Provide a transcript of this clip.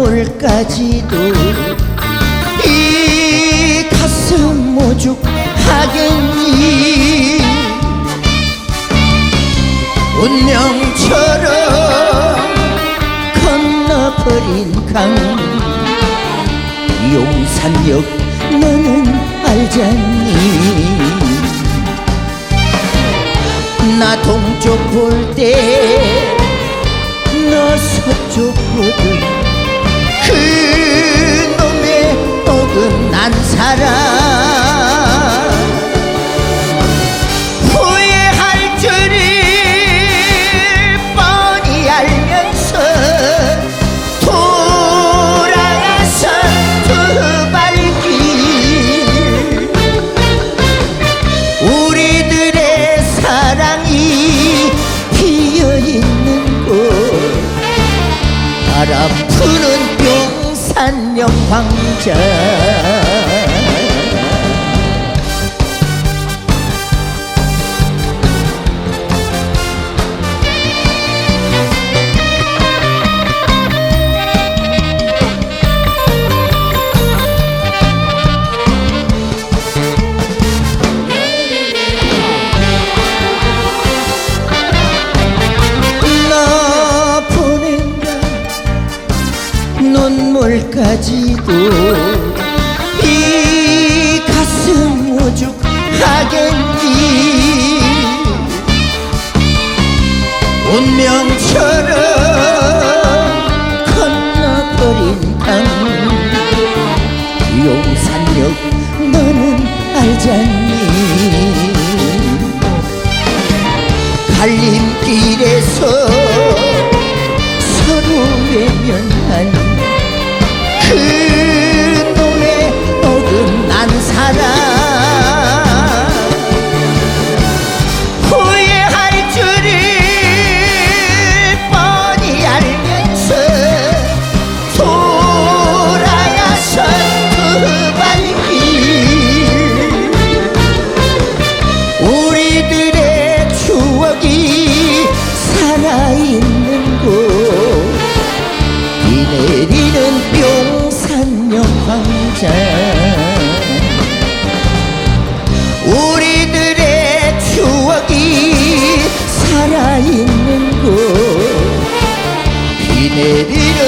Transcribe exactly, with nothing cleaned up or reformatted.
눈물까지도 이 가슴 오죽하겠니. 운명처럼 건너버린 강 용산역 너는 알잖니. 나 동쪽 볼 때 너 서쪽 보던 그 놈의 어긋난 사랑 후회할 줄을 뻔히 알면서 돌아가선 두 발길 우리들의 사랑이 피어있는 곳 바람 부는 용산역 광장. 눈물까지도 이 가슴 오죽하겠니. 운명처럼 건너버린 강 용산역 너는 알잖니. 갈림길에서 서로 외면한 그 놈의 어긋난 사랑 후회할 줄을 뻔히 알면서 돌아야선 그 발길 우리들의 추억이 살아있는 곳 비 내리는 용산역 광장 우리들의 추억이 살아있는 곳 비 내리는